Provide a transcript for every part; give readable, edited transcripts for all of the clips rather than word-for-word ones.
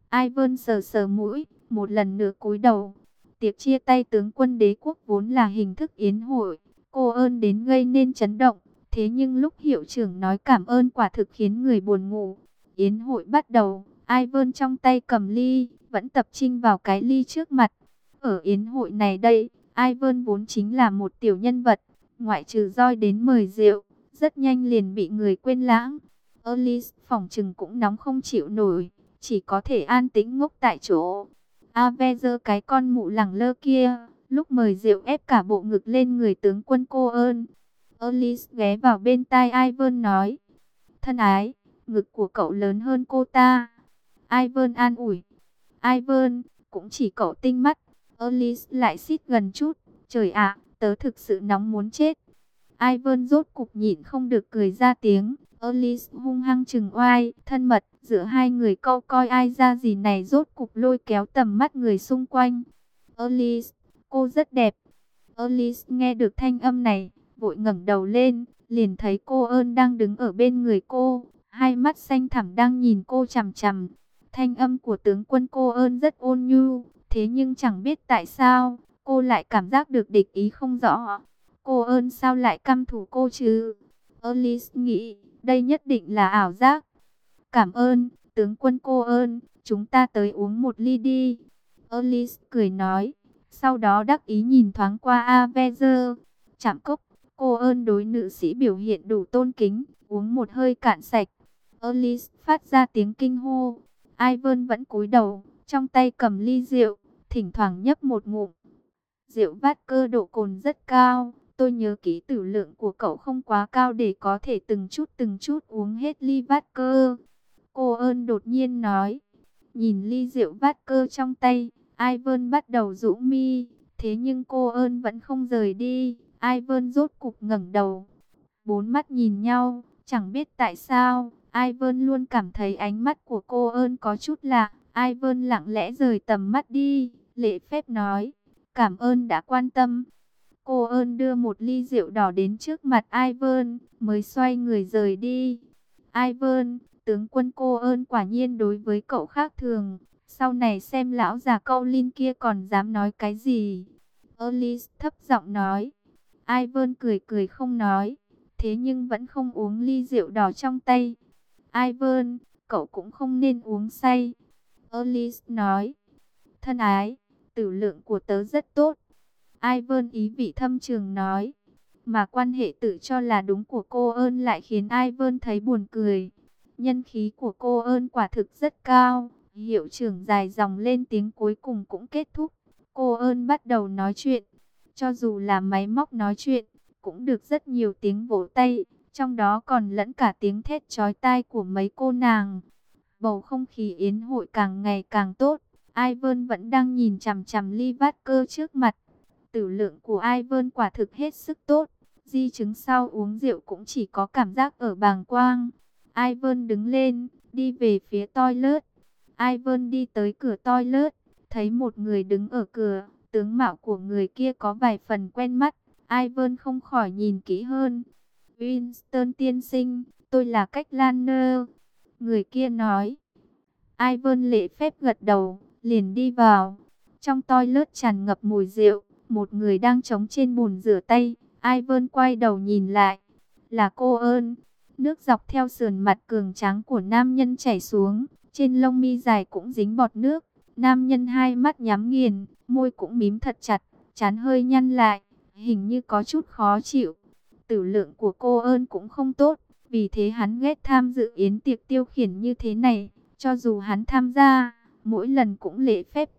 Ivan sờ sờ mũi, một lần nữa cúi đầu. Tiệc chia tay tướng quân đế quốc vốn là hình thức yến hội, cô ơn đến gây nên chấn động. Thế nhưng lúc hiệu trưởng nói cảm ơn quả thực khiến người buồn ngủ. Yến hội bắt đầu, Ivan trong tay cầm ly, vẫn tập trung vào cái ly trước mặt. Ở yến hội này đây, Ivan vốn chính là một tiểu nhân vật, ngoại trừ roi đến mời rượu, rất nhanh liền bị người quên lãng. Alice phỏng chừng cũng nóng không chịu nổi, chỉ có thể an tĩnh ngốc tại chỗ. Avenger cái con mụ lẳng lơ kia, lúc mời rượu ép cả bộ ngực lên người tướng quân cô ơn. Alice ghé vào bên tai Ivan nói, thân ái, ngực của cậu lớn hơn cô ta. Ivan an ủi, Ivan, cũng chỉ cậu tinh mắt. Alice lại xít gần chút, trời ạ, tớ thực sự nóng muốn chết. Ivan rốt cục nhịn không được cười ra tiếng. Alice hung hăng chừng oai, thân mật, giữa hai người câu coi ai ra gì này rốt cục lôi kéo tầm mắt người xung quanh. Alice, cô rất đẹp. Alice nghe được thanh âm này, vội ngẩng đầu lên, liền thấy cô ơn đang đứng ở bên người cô, hai mắt xanh thẳm đang nhìn cô chằm chằm. Thanh âm của tướng quân cô ơn rất ôn nhu, thế nhưng chẳng biết tại sao, cô lại cảm giác được địch ý không rõ. Cô ơn sao lại căm thù cô chứ? Alice nghĩ, đây nhất định là ảo giác. Cảm ơn, tướng quân cô ơn, chúng ta tới uống một ly đi. Alice cười nói, sau đó đắc ý nhìn thoáng qua Avenger. Chạm cốc, cô ơn đối nữ sĩ biểu hiện đủ tôn kính, uống một hơi cạn sạch. Alice phát ra tiếng kinh hô. Ivan vẫn cúi đầu, trong tay cầm ly rượu, thỉnh thoảng nhấp một ngụm. Rượu vát cơ độ cồn rất cao, tôi nhớ kỹ tử lượng của cậu không quá cao để có thể từng chút uống hết ly vát cơ. Cô ơn đột nhiên nói, nhìn ly rượu vát cơ trong tay, Ivan bắt đầu rũ mi, thế nhưng cô ơn vẫn không rời đi. Ivan rốt cục ngẩng đầu, bốn mắt nhìn nhau, chẳng biết tại sao, Ivan luôn cảm thấy ánh mắt của cô ơn có chút lạ. Ivan lặng lẽ rời tầm mắt đi, lễ phép nói, cảm ơn đã quan tâm. Cô ơn đưa một ly rượu đỏ đến trước mặt Ivan, mới xoay người rời đi. Ivan, tướng quân cô ơn quả nhiên đối với cậu khác thường. Sau này xem lão già câu Linh kia còn dám nói cái gì. Alice thấp giọng nói. Ivan cười cười không nói, thế nhưng vẫn không uống ly rượu đỏ trong tay. Ivan, cậu cũng không nên uống say. Alice nói. Thân ái, tử lượng của tớ rất tốt. Ivan ý vị thâm trường nói. Mà quan hệ tự cho là đúng của cô ơn lại khiến Ivan thấy buồn cười. Nhân khí của cô ơn quả thực rất cao. Hiệu trưởng dài dòng lên tiếng cuối cùng cũng kết thúc. Cô ơn bắt đầu nói chuyện. Cho dù là máy móc nói chuyện, cũng được rất nhiều tiếng vỗ tay. Trong đó còn lẫn cả tiếng thét chói tai của mấy cô nàng. Bầu không khí yến hội càng ngày càng tốt. Ivan vẫn đang nhìn chằm chằm ly vát cơ trước mặt. Tử lượng của Ivan quả thực hết sức tốt. Di chứng sau uống rượu cũng chỉ có cảm giác ở bàng quang. Ivan đứng lên, đi về phía toilet. Ivan đi tới cửa toilet, thấy một người đứng ở cửa. Tướng mạo của người kia có vài phần quen mắt. Ivan không khỏi nhìn kỹ hơn. Winston tiên sinh, tôi là Cách Lanner. Người kia nói. Ivan lễ phép gật đầu, liền đi vào. Trong toilet tràn ngập mùi rượu. Một người đang trống trên bồn rửa tay. Ivan quay đầu nhìn lại. Là cô ơn. Nước dọc theo sườn mặt cường tráng của nam nhân chảy xuống. Trên lông mi dài cũng dính bọt nước. Nam nhân hai mắt nhắm nghiền, môi cũng mím thật chặt, trán hơi nhăn lại, hình như có chút khó chịu. Tử lượng của cô ơn cũng không tốt, vì thế hắn ghét tham dự yến tiệc tiêu khiển như thế này. Cho dù hắn tham gia, mỗi lần cũng lễ phép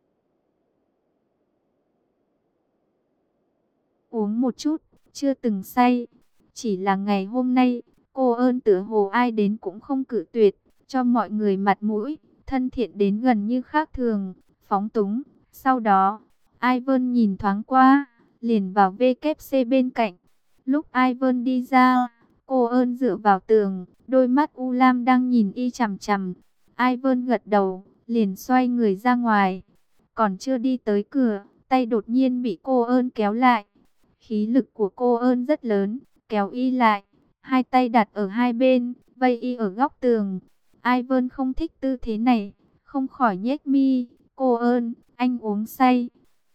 uống một chút, chưa từng say. Chỉ là ngày hôm nay, cô ơn tựa hồ ai đến cũng không cự tuyệt, cho mọi người mặt mũi, thân thiện đến gần như khác thường, phóng túng. Sau đó, Ivan nhìn thoáng qua, liền vào WC bên cạnh. Lúc Ivan đi ra, cô ơn dựa vào tường, đôi mắt u lam đang nhìn y chằm chằm. Ivan gật đầu, liền xoay người ra ngoài. Còn chưa đi tới cửa, tay đột nhiên bị cô ơn kéo lại. Khí lực của cô ơn rất lớn, kéo y lại, hai tay đặt ở hai bên, vây y ở góc tường. Ivan không thích tư thế này, không khỏi nhếch mi. Cô ơn, anh uống say.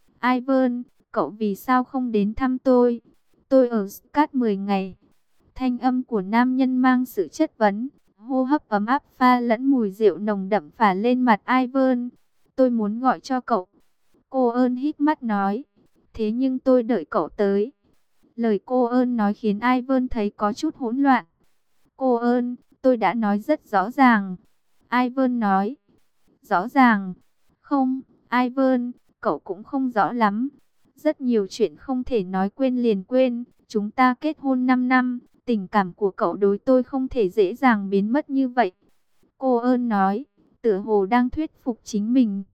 Ivan, cậu vì sao không đến thăm tôi? Tôi ở Scott 10 ngày. Thanh âm của nam nhân mang sự chất vấn, hô hấp ấm áp pha lẫn mùi rượu nồng đậm phả lên mặt Ivan. Tôi muốn gọi cho cậu. Cô ơn hít mắt nói. Thế nhưng tôi đợi cậu tới. Lời cô ơn nói khiến Ivan thấy có chút hỗn loạn. Cô ơn, tôi đã nói rất rõ ràng. Ivan nói. Rõ ràng. Không, Ivan, cậu cũng không rõ lắm. Rất nhiều chuyện không thể nói quên liền quên. Chúng ta kết hôn 5 năm. Tình cảm của cậu đối tôi không thể dễ dàng biến mất như vậy. Cô ơn nói, tựa hồ đang thuyết phục chính mình.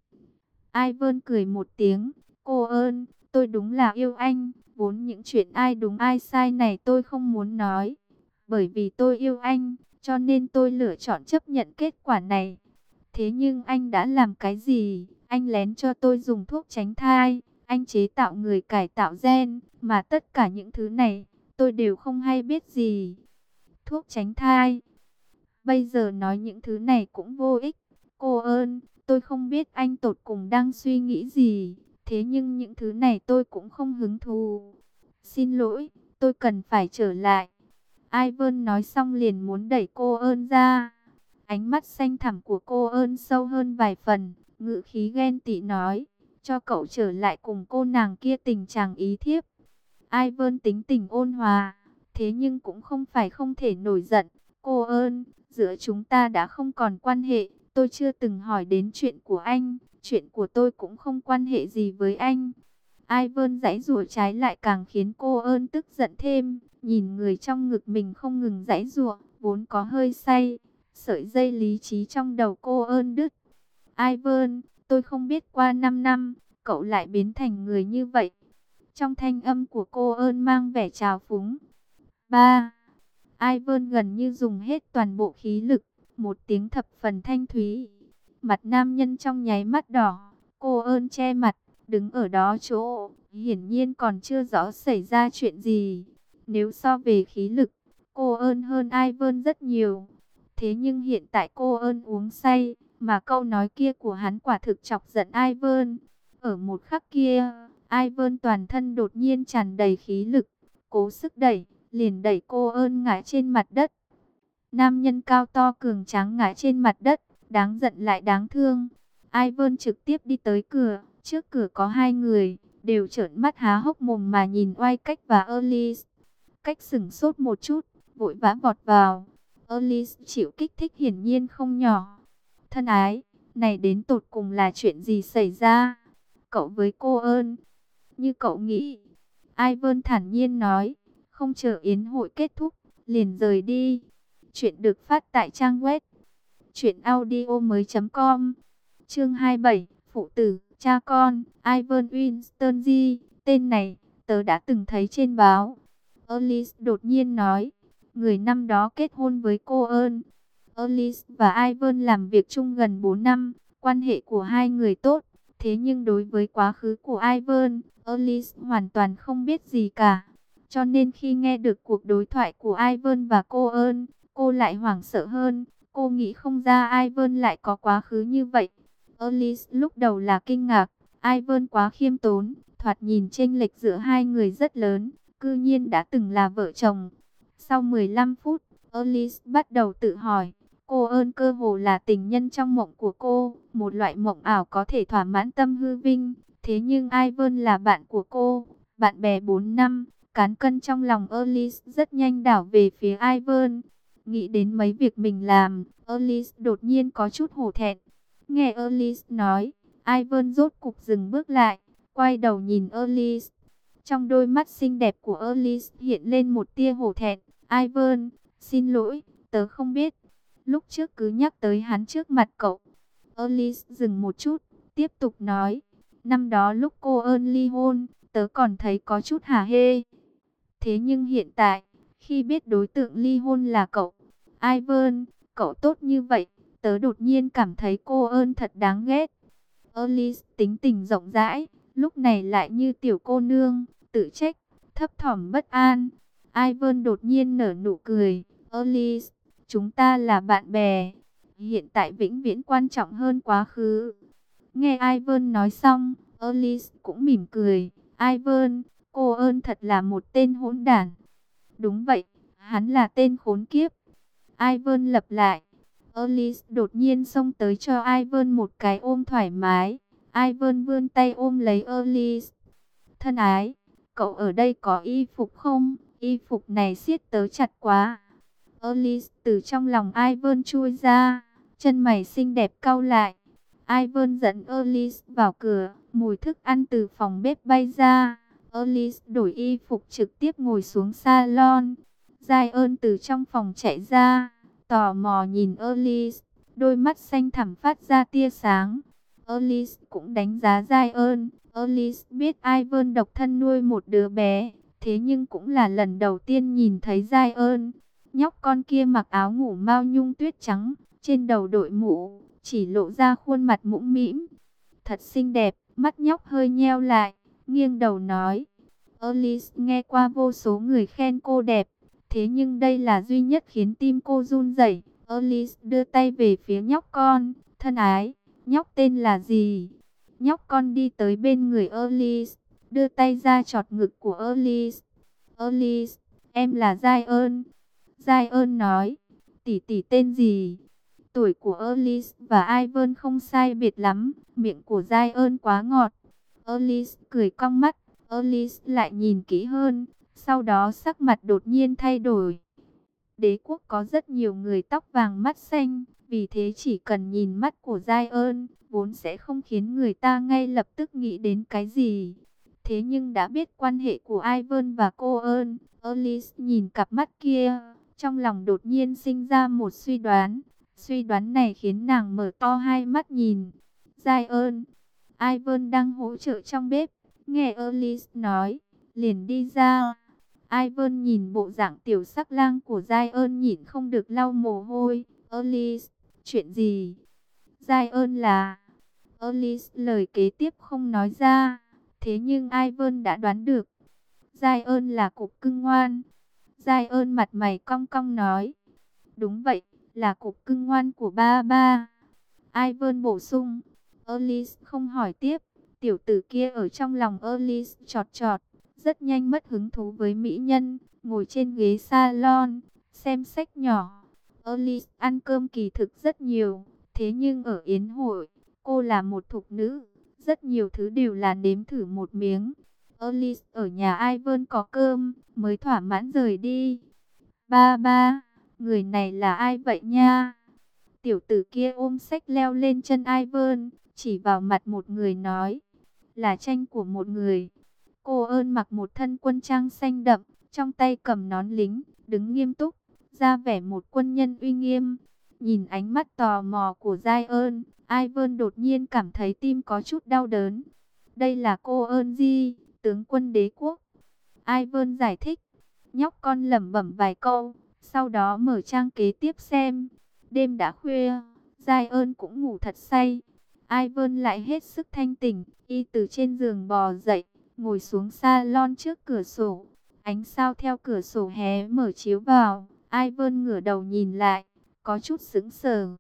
Ivan cười một tiếng. Cô ơn, tôi đúng là yêu anh. Vốn những chuyện ai đúng ai sai này tôi không muốn nói. Bởi vì tôi yêu anh, cho nên tôi lựa chọn chấp nhận kết quả này. Thế nhưng anh đã làm cái gì? Anh lén cho tôi dùng thuốc tránh thai. Anh chế tạo người cải tạo gen. Mà tất cả những thứ này, tôi đều không hay biết gì. Thuốc tránh thai. Bây giờ nói những thứ này cũng vô ích. Cô ơn, tôi không biết anh tột cùng đang suy nghĩ gì. Thế nhưng những thứ này tôi cũng không hứng thú. Xin lỗi, tôi cần phải trở lại. Ivan nói xong liền muốn đẩy cô ơn ra. Ánh mắt xanh thẳm của cô ơn sâu hơn vài phần. Ngữ khí ghen tị nói. Cho cậu trở lại cùng cô nàng kia tình chàng ý thiếp. Ivan tính tình ôn hòa. Thế nhưng cũng không phải không thể nổi giận. Cô ơn, giữa chúng ta đã không còn quan hệ. Tôi chưa từng hỏi đến chuyện của anh. Chuyện của tôi cũng không quan hệ gì với anh. Ivan giãy giụa trái lại càng khiến cô ơn tức giận thêm. Nhìn người trong ngực mình không ngừng giãy giụa, vốn có hơi say. Sợi dây lý trí trong đầu cô ơn đứt. Ivan, tôi không biết qua 5 năm, cậu lại biến thành người như vậy. Trong thanh âm của cô ơn mang vẻ trào phúng. 3. Ivan gần như dùng hết toàn bộ khí lực. Một tiếng thập phần thanh thúy. Mặt nam nhân trong nháy mắt đỏ. Cô ơn che mặt, đứng ở đó chỗ. Hiển nhiên còn chưa rõ xảy ra chuyện gì. Nếu so về khí lực, cô ơn hơn Ivan rất nhiều. Thế nhưng hiện tại cô ơn uống say. Mà câu nói kia của hắn quả thực chọc giận Ivan. Ở một khắc kia, Ivan toàn thân đột nhiên tràn đầy khí lực. Cố sức đẩy, liền đẩy cô ơn ngã trên mặt đất. Nam nhân cao to cường tráng ngã trên mặt đất, đáng giận lại đáng thương. Ivan trực tiếp đi tới cửa, trước cửa có hai người, đều trợn mắt há hốc mồm mà nhìn Oai Cách và Elise. Cách sửng sốt một chút, vội vã vọt vào. Elise chịu kích thích hiển nhiên không nhỏ. Thân ái, này đến tột cùng là chuyện gì xảy ra? Cậu với cô ơn, như cậu nghĩ. Ivan thản nhiên nói, không chờ yến hội kết thúc, liền rời đi. Chuyện được phát tại trang web truyệnaudiomoi.com. Chương 27, phụ tử, cha con, Ivan Winston. Tên này, tớ đã từng thấy trên báo. Elise đột nhiên nói, người năm đó kết hôn với cô ơn. Elise và Ivan làm việc chung gần 4 năm, quan hệ của hai người tốt. Thế nhưng đối với quá khứ của Ivan, Elise hoàn toàn không biết gì cả. Cho nên khi nghe được cuộc đối thoại của Ivan và cô ơn, cô lại hoảng sợ hơn. Cô nghĩ không ra Ivan lại có quá khứ như vậy. Elise lúc đầu là kinh ngạc. Ivan quá khiêm tốn, thoạt nhìn chênh lệch giữa hai người rất lớn. Cư nhiên đã từng là vợ chồng. Sau 15 phút, Elise bắt đầu tự hỏi. Cô ơn cơ hồ là tình nhân trong mộng của cô. Một loại mộng ảo có thể thỏa mãn tâm hư vinh. Thế nhưng Ivan là bạn của cô. Bạn bè 4 năm. Cán cân trong lòng Elise rất nhanh đảo về phía Ivan. Nghĩ đến mấy việc mình làm, Elise đột nhiên có chút hổ thẹn. Nghe Elise nói, Ivan rốt cục dừng bước lại, quay đầu nhìn Elise. Trong đôi mắt xinh đẹp của Elise hiện lên một tia hổ thẹn. Ivan, xin lỗi, tớ không biết. Lúc trước cứ nhắc tới hắn trước mặt cậu. Elise dừng một chút, tiếp tục nói. Năm đó lúc cô ơn ly hôn, tớ còn thấy có chút hả hê. Thế nhưng hiện tại, khi biết đối tượng ly hôn là cậu, Ivan, cậu tốt như vậy, tớ đột nhiên cảm thấy cô ơn thật đáng ghét. Elise tính tình rộng rãi, lúc này lại như tiểu cô nương, tự trách, thấp thỏm bất an. Ivan đột nhiên nở nụ cười. Elise, chúng ta là bạn bè. Hiện tại vĩnh viễn quan trọng hơn quá khứ. Nghe Ivan nói xong, Alice cũng mỉm cười. Ivan, cô ơn thật là một tên hỗn đản. Đúng vậy, hắn là tên khốn kiếp. Ivan lặp lại. Alice đột nhiên xông tới cho Ivan một cái ôm thoải mái. Ivan vươn tay ôm lấy Alice. Thân ái, cậu ở đây có y phục không? Y phục này siết tớ chặt quá. Alice từ trong lòng Ivan chui ra, chân mày xinh đẹp cau lại. Ivan dẫn Alice vào cửa, mùi thức ăn từ phòng bếp bay ra. Alice đổi y phục trực tiếp ngồi xuống salon. Giai ơn từ trong phòng chạy ra, tò mò nhìn Alice, đôi mắt xanh thẳm phát ra tia sáng. Alice cũng đánh giá Giai ơn. Alice biết Ivan độc thân nuôi một đứa bé, thế nhưng cũng là lần đầu tiên nhìn thấy Giai ơn. Nhóc con kia mặc áo ngủ mao nhung tuyết trắng, trên đầu đội mũ, chỉ lộ ra khuôn mặt mũm mĩm. Thật xinh đẹp, mắt nhóc hơi nheo lại, nghiêng đầu nói. Alice nghe qua vô số người khen cô đẹp, thế nhưng đây là duy nhất khiến tim cô run rẩy. Alice đưa tay về phía nhóc con. Thân ái, nhóc tên là gì? Nhóc con đi tới bên người Alice, đưa tay ra chọt ngực của Alice. Alice, em là Giai ơn. Giai ơn nói, tỷ tỷ tên gì? Tuổi của Alice và Ivan không sai biệt lắm, miệng của Giai ơn quá ngọt. Alice cười cong mắt, Alice lại nhìn kỹ hơn, sau đó sắc mặt đột nhiên thay đổi. Đế quốc có rất nhiều người tóc vàng mắt xanh, vì thế chỉ cần nhìn mắt của Giai ơn, vốn sẽ không khiến người ta ngay lập tức nghĩ đến cái gì. Thế nhưng đã biết quan hệ của Ivan và cô ơn, Alice nhìn cặp mắt kia, trong lòng đột nhiên sinh ra một suy đoán. Suy đoán này khiến nàng mở to hai mắt nhìn. Giai ơn, Ivan đang hỗ trợ trong bếp, nghe Alice nói, liền đi ra. Ivan nhìn bộ dạng tiểu sắc lang của Giai ơn nhịn không được lau mồ hôi. Alice, chuyện gì? Giai ơn là... Alice lời kế tiếp không nói ra, thế nhưng Ivan đã đoán được. Giai ơn là cục cưng ngoan. Giai ơn mặt mày cong cong nói. Đúng vậy, là cục cưng ngoan của ba ba. Ivan bổ sung. Alice không hỏi tiếp. Tiểu tử kia ở trong lòng Alice chọt chọt, rất nhanh mất hứng thú với mỹ nhân, ngồi trên ghế salon, xem sách nhỏ. Alice ăn cơm kỳ thực rất nhiều, thế nhưng ở yến hội, cô là một thục nữ, rất nhiều thứ đều là nếm thử một miếng. Alice ở nhà Ivan có cơm, mới thỏa mãn rời đi. Ba ba, người này là ai vậy nha? Tiểu tử kia ôm sách leo lên chân Ivan, chỉ vào mặt một người nói, là tranh của một người. Cô ơn mặc một thân quân trang xanh đậm, trong tay cầm nón lính, đứng nghiêm túc, ra vẻ một quân nhân uy nghiêm. Nhìn ánh mắt tò mò của Giai ơn, Ivan đột nhiên cảm thấy tim có chút đau đớn. Đây là cô ơn Di, tướng quân đế quốc. Ivan giải thích, nhóc con lẩm bẩm vài câu, sau đó mở trang kế tiếp xem. Đêm đã khuya, Giai ơn cũng ngủ thật say. Ivan lại hết sức thanh tỉnh, y từ trên giường bò dậy, ngồi xuống salon trước cửa sổ. Ánh sao theo cửa sổ hé mở chiếu vào. Ivan ngửa đầu nhìn lại, có chút sững sờ.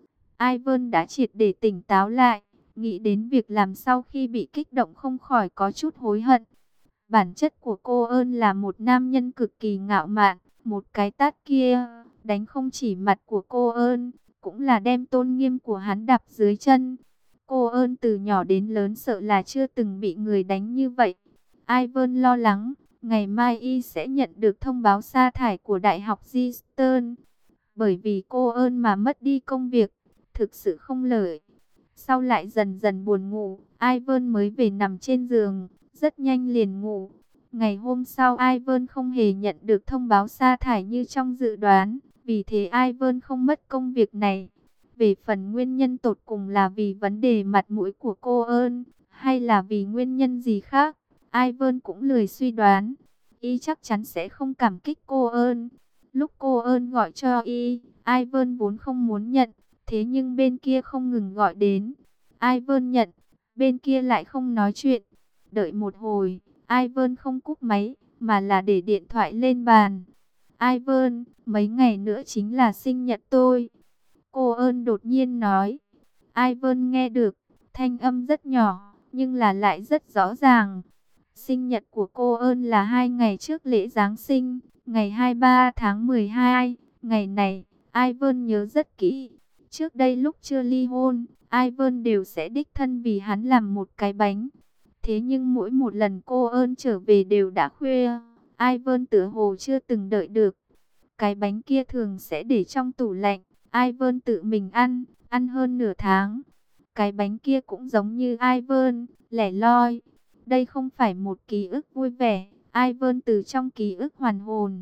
Ivan đã triệt để tỉnh táo lại, nghĩ đến việc làm sau khi bị kích động không khỏi có chút hối hận. Bản chất của cô ơn là một nam nhân cực kỳ ngạo mạn, một cái tát kia đánh không chỉ mặt của cô ơn, cũng là đem tôn nghiêm của hắn đạp dưới chân. Cô ơn từ nhỏ đến lớn sợ là chưa từng bị người đánh như vậy. Ivan lo lắng, ngày mai y sẽ nhận được thông báo sa thải của Đại học Eastern. Bởi vì cô ơn mà mất đi công việc, thực sự không lợi. Sau lại dần dần buồn ngủ, Ivan mới về nằm trên giường, rất nhanh liền ngủ. Ngày hôm sau Ivan không hề nhận được thông báo sa thải như trong dự đoán, vì thế Ivan không mất công việc này. Về phần nguyên nhân tột cùng là vì vấn đề mặt mũi của cô ơn, hay là vì nguyên nhân gì khác, Ivan cũng lười suy đoán. Y chắc chắn sẽ không cảm kích cô ơn. Lúc cô ơn gọi cho y, Ivan vốn không muốn nhận, thế nhưng bên kia không ngừng gọi đến. Ivan nhận, bên kia lại không nói chuyện. Đợi một hồi, Ivan không cúp máy, mà là để điện thoại lên bàn. Ivan, mấy ngày nữa chính là sinh nhật tôi. Cô ơn đột nhiên nói. Ivan nghe được, thanh âm rất nhỏ, nhưng là lại rất rõ ràng. Sinh nhật của cô ơn là 2 ngày trước lễ Giáng sinh, ngày 23 tháng 12. Ngày này, Ivan nhớ rất kỹ. Trước đây lúc chưa ly hôn, Ivan đều sẽ đích thân vì hắn làm một cái bánh. Thế nhưng mỗi một lần cô ơn trở về đều đã khuya. Ivan tựa hồ chưa từng đợi được. Cái bánh kia thường sẽ để trong tủ lạnh. Ivan tự mình ăn hơn nửa tháng. Cái bánh kia cũng giống như Ivan, lẻ loi. Đây không phải một ký ức vui vẻ. Ivan từ trong ký ức hoàn hồn.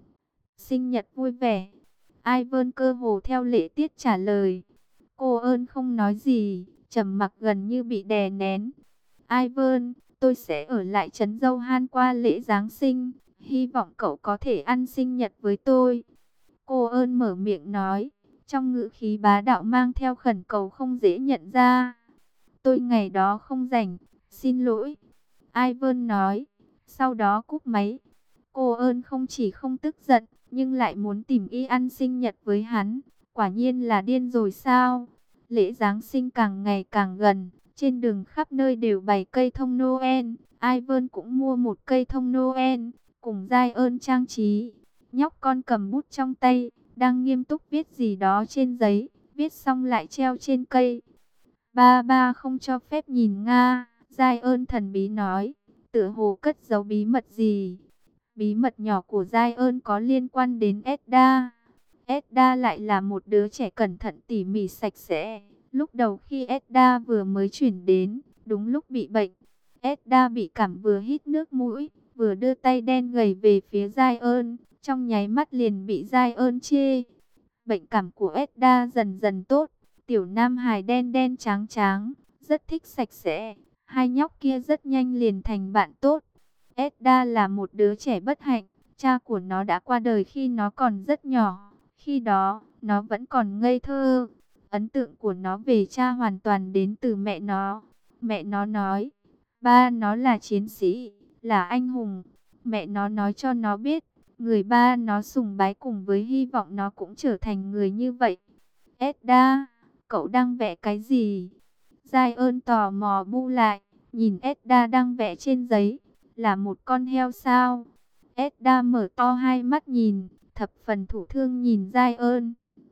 Sinh nhật vui vẻ. Ivan cơ hồ theo lễ tiết trả lời. Cô ơn không nói gì, trầm mặc gần như bị đè nén. Ivan, tôi sẽ ở lại trấn Dâu Han qua lễ Giáng sinh. Hy vọng cậu có thể ăn sinh nhật với tôi. Cô ơn mở miệng nói, trong ngữ khí bá đạo mang theo khẩn cầu không dễ nhận ra. Tôi ngày đó không rảnh, xin lỗi. Ivan nói, sau đó cúp máy. Cô ơn không chỉ không tức giận, nhưng lại muốn tìm y ăn sinh nhật với hắn. Quả nhiên là điên rồi sao? Lễ Giáng sinh càng ngày càng gần, trên đường khắp nơi đều bày cây thông Noel. Ivan cũng mua một cây thông Noel, cùng giai ơn trang trí. Nhóc con cầm bút trong tay, đang nghiêm túc viết gì đó trên giấy, viết xong lại treo trên cây. Ba ba không cho phép nhìn Nga, giai ơn thần bí nói, tựa hồ cất giấu bí mật gì. Bí mật nhỏ của giai ơn có liên quan đến Edda. Edda lại là một đứa trẻ cẩn thận tỉ mỉ sạch sẽ. Lúc đầu khi Edda vừa mới chuyển đến, đúng lúc bị bệnh. Edda bị cảm vừa hít nước mũi, vừa đưa tay đen gầy về phía giai ơn. Trong nháy mắt liền bị giai ơn chê. Bệnh cảm của Edda dần dần tốt. Tiểu nam hài đen đen trắng trắng, rất thích sạch sẽ. Hai nhóc kia rất nhanh liền thành bạn tốt. Edda là một đứa trẻ bất hạnh. Cha của nó đã qua đời khi nó còn rất nhỏ. Khi đó, nó vẫn còn ngây thơ. Ấn tượng của nó về cha hoàn toàn đến từ mẹ nó. Mẹ nó nói, ba nó là chiến sĩ, là anh hùng. Mẹ nó nói cho nó biết, người ba nó sùng bái cùng với hy vọng nó cũng trở thành người như vậy. Edda, cậu đang vẽ cái gì? Giai ơn tò mò bu lại, nhìn Edda đang vẽ trên giấy. Là một con heo sao? Edda mở to hai mắt nhìn, thập phần thủ thương nhìn giai ơn.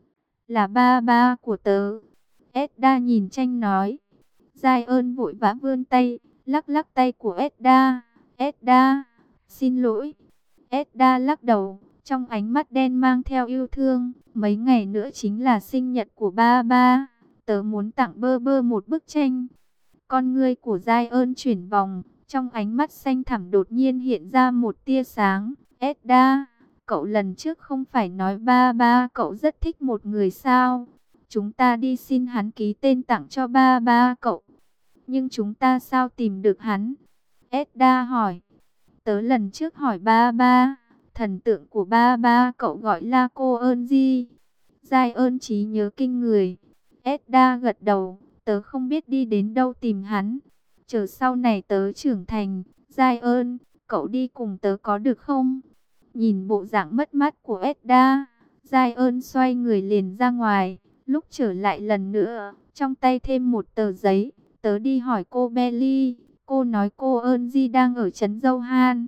Là ba ba của tớ. Edda nhìn tranh nói. Giai ơn vội vã vươn tay, lắc lắc tay của Edda. Edda, xin lỗi. Edda lắc đầu, trong ánh mắt đen mang theo yêu thương. Mấy ngày nữa chính là sinh nhật của ba ba. Tớ muốn tặng bơ bơ một bức tranh. Con ngươi của giai ơn chuyển vòng. Trong ánh mắt xanh thẳm đột nhiên hiện ra một tia sáng. Edda, cậu lần trước không phải nói ba ba cậu rất thích một người sao? Chúng ta đi xin hắn ký tên tặng cho ba ba cậu. Nhưng chúng ta sao tìm được hắn? Edda hỏi. Tớ lần trước hỏi ba ba, thần tượng của ba ba cậu gọi là cô ơn gì? Giai ơn trí nhớ kinh người. Edda gật đầu, tớ không biết đi đến đâu tìm hắn. Chờ sau này tớ trưởng thành, Giai ơn, cậu đi cùng tớ có được không? Nhìn bộ dạng mất mát của Edda, Giai ơn xoay người liền ra ngoài. Lúc trở lại lần nữa, trong tay thêm một tờ giấy. Tớ đi hỏi cô Belly, cô nói cô ơn Di đang ở trấn Dâu Han.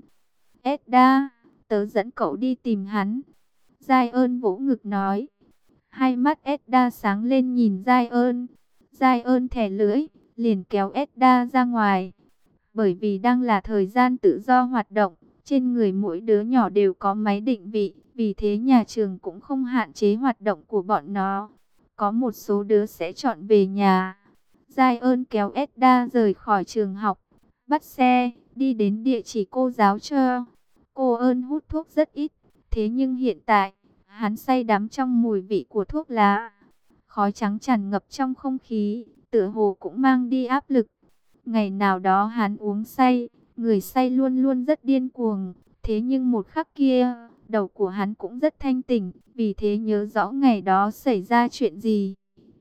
Edda, tớ dẫn cậu đi tìm hắn. Giai ơn vỗ ngực nói. Hai mắt Edda sáng lên nhìn Giai ơn. Giai ơn thè lưỡi, liền kéo Edda ra ngoài. Bởi vì đang là thời gian tự do hoạt động, trên người mỗi đứa nhỏ đều có máy định vị. Vì thế nhà trường cũng không hạn chế hoạt động của bọn nó. Có một số đứa sẽ chọn về nhà. Giai ơn kéo Edda rời khỏi trường học, bắt xe, đi đến địa chỉ cô giáo cho. Cô ơn hút thuốc rất ít, thế nhưng hiện tại, hắn say đắm trong mùi vị của thuốc lá. Khói trắng tràn ngập trong không khí, tựa hồ cũng mang đi áp lực. Ngày nào đó hắn uống say, người say luôn luôn rất điên cuồng. Thế nhưng một khắc kia, đầu của hắn cũng rất thanh tỉnh, vì thế nhớ rõ ngày đó xảy ra chuyện gì.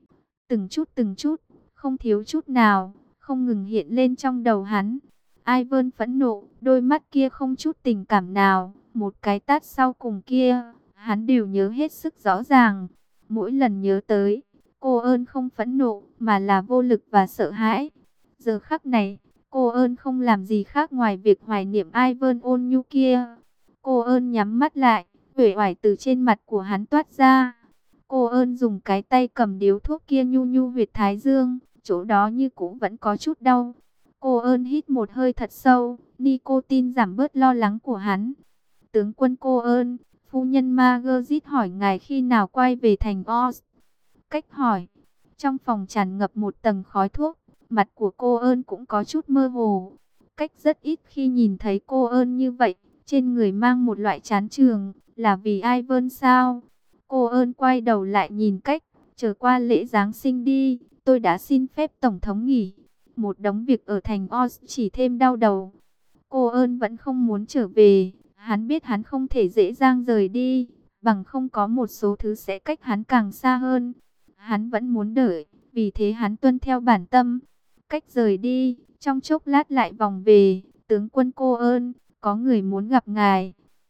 Từng chút, không thiếu chút nào, không ngừng hiện lên trong đầu hắn. Ivan phẫn nộ, đôi mắt kia không chút tình cảm nào, một cái tát sau cùng kia, hắn đều nhớ hết sức rõ ràng. Mỗi lần nhớ tới, cô ơn không phẫn nộ, mà là vô lực và sợ hãi. Giờ khắc này, cô ơn không làm gì khác ngoài việc hoài niệm Ivan ôn nhu kia. Cô ơn nhắm mắt lại, uể oải từ trên mặt của hắn toát ra. Cô ơn dùng cái tay cầm điếu thuốc kia nhu nhu huyệt thái dương, chỗ đó như cũ vẫn có chút đau. Cô ơn hít một hơi thật sâu, nicotine giảm bớt lo lắng của hắn. Tướng quân cô ơn, phu nhân Margaret hỏi ngài khi nào quay về thành Oz. Cách hỏi, trong phòng tràn ngập một tầng khói thuốc, mặt của cô ơn cũng có chút mơ hồ. Cách rất ít khi nhìn thấy cô ơn như vậy, trên người mang một loại chán trường, là vì Ivan sao? Cô ơn quay đầu lại nhìn cách, chờ qua lễ Giáng sinh đi, tôi đã xin phép Tổng thống nghỉ. Một đống việc ở thành Oz chỉ thêm đau đầu. Cô ơn vẫn không muốn trở về, hắn biết hắn không thể dễ dàng rời đi, bằng không có một số thứ sẽ cách hắn càng xa hơn. Hắn vẫn muốn đợi, vì thế hắn tuân theo bản tâm. Cách rời đi, trong chốc lát lại vòng về, tướng quân cô ơn, có người muốn gặp ngài.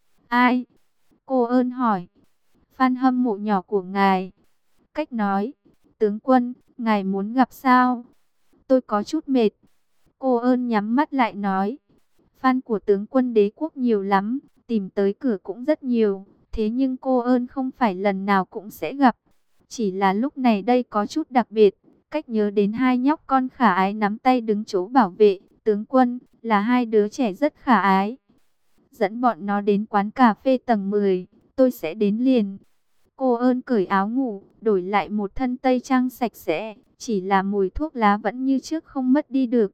Ai? Cô ơn hỏi. Fan hâm mộ nhỏ của ngài. Cách nói, tướng quân, ngài muốn gặp sao? Tôi có chút mệt. Cô ơn nhắm mắt lại nói. Fan của tướng quân đế quốc nhiều lắm, tìm tới cửa cũng rất nhiều. Thế nhưng cô ơn không phải lần nào cũng sẽ gặp. Chỉ là lúc này đây có chút đặc biệt. Cách nhớ đến hai nhóc con khả ái nắm tay đứng chỗ bảo vệ. Tướng quân, là hai đứa trẻ rất khả ái. Dẫn bọn nó đến quán cà phê tầng 10, tôi sẽ đến liền. Cô ơn cởi áo ngủ, đổi lại một thân tây trang sạch sẽ. Chỉ là mùi thuốc lá vẫn như trước không mất đi được.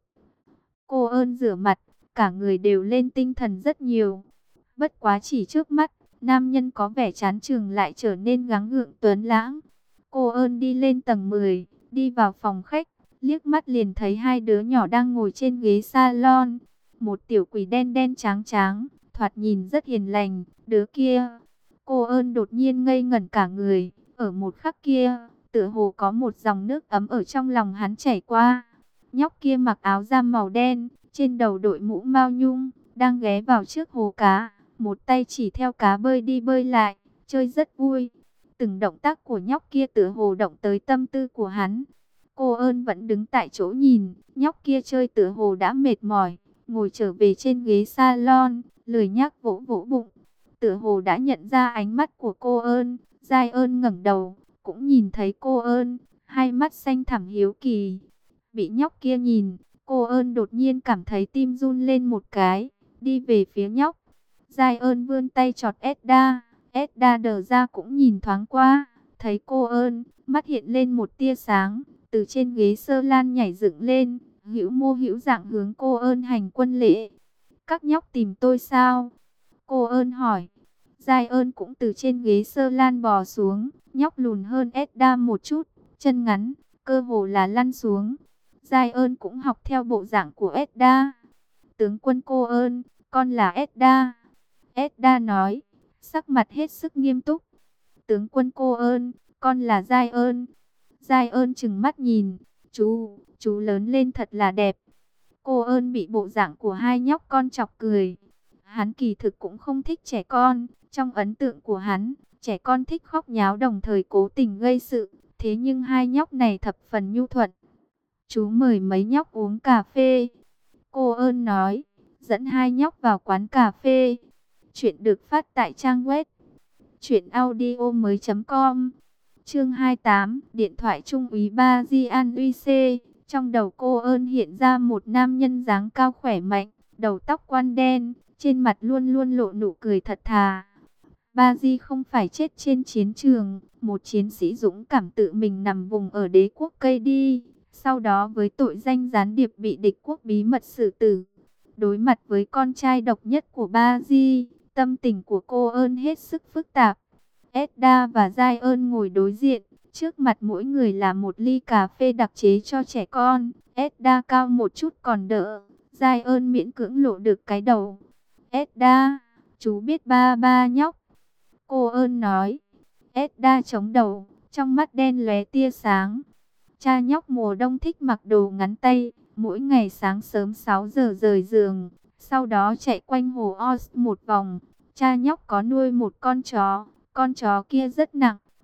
Cô ơn rửa mặt, cả người đều lên tinh thần rất nhiều. Bất quá chỉ trước mắt, nam nhân có vẻ chán chường lại trở nên gắng gượng tuấn lãng. Cô ơn đi lên tầng 10, đi vào phòng khách, liếc mắt liền thấy hai đứa nhỏ đang ngồi trên ghế salon. Một tiểu quỷ đen đen trắng trắng, thoạt nhìn rất hiền lành, đứa kia. Cô ơn đột nhiên ngây ngẩn cả người, ở một khắc kia, tựa hồ có một dòng nước ấm ở trong lòng hắn chảy qua. Nhóc kia mặc áo ram màu đen, trên đầu đội mũ mao nhung, đang ghé vào trước hồ cá, một tay chỉ theo cá bơi đi bơi lại, chơi rất vui. Từng động tác của nhóc kia tựa hồ động tới tâm tư của hắn. Cô ơn vẫn đứng tại chỗ nhìn, nhóc kia chơi tựa hồ đã mệt mỏi, ngồi trở về trên ghế salon, lười nhác vỗ vỗ bụng. Tựa hồ đã nhận ra ánh mắt của cô ơn, Giai ơn ngẩng đầu, cũng nhìn thấy cô ơn, hai mắt xanh thẳm hiếu kỳ. Bị nhóc kia nhìn, cô ơn đột nhiên cảm thấy tim run lên một cái, đi về phía nhóc. Giai ơn vươn tay chọt Edda, Edda đờ ra cũng nhìn thoáng qua, thấy cô ơn, mắt hiện lên một tia sáng, từ trên ghế sơ lan nhảy dựng lên, hữu mô hữu dạng hướng cô ơn hành quân lễ. Các nhóc tìm tôi sao? Cô ơn hỏi. Giai ơn cũng từ trên ghế sơ lan bò xuống, nhóc lùn hơn Edda một chút, chân ngắn, cơ hồ là lăn xuống. Giai ơn cũng học theo bộ dạng của Edda. Tướng quân cô ơn, con là Edda. Edda nói, sắc mặt hết sức nghiêm túc. Tướng quân cô ơn, con là Giai ơn. Giai ơn trừng mắt nhìn, chú lớn lên thật là đẹp. Cô ơn bị bộ dạng của hai nhóc con chọc cười. Hắn kỳ thực cũng không thích trẻ con. Trong ấn tượng của hắn, trẻ con thích khóc nháo đồng thời cố tình gây sự. Thế nhưng hai nhóc này thập phần nhu thuận. Chú mời mấy nhóc uống cà phê. Cô ơn nói, dẫn hai nhóc vào quán cà phê. Chuyện được phát tại trang web truyệnaudiomoi.com. Chương 28, điện thoại trung úy Ba Di An Uy C. Trong đầu cô ơn hiện ra một nam nhân dáng cao khỏe mạnh, đầu tóc quăn đen, trên mặt luôn luôn lộ nụ cười thật thà. Ba Di không phải chết trên chiến trường, một chiến sĩ dũng cảm tự mình nằm vùng ở đế quốc cây đi. Sau đó với tội danh gián điệp bị địch quốc bí mật xử tử. Đối mặt với con trai độc nhất của Ba Di, tâm tình của cô ơn hết sức phức tạp. Edda và Giai ơn ngồi đối diện, trước mặt mỗi người là một ly cà phê đặc chế cho trẻ con. Edda cao một chút còn đỡ, Giai ơn miễn cưỡng lộ được cái đầu. Edda, chú biết ba ba nhóc. Cô ơn nói. Edda chống đầu, trong mắt đen lóe tia sáng. Cha nhóc mùa đông thích mặc đồ ngắn tay, mỗi ngày sáng sớm 6 giờ rời giường, sau đó chạy quanh hồ Oz một vòng. Cha nhóc có nuôi một con chó kia rất nặng,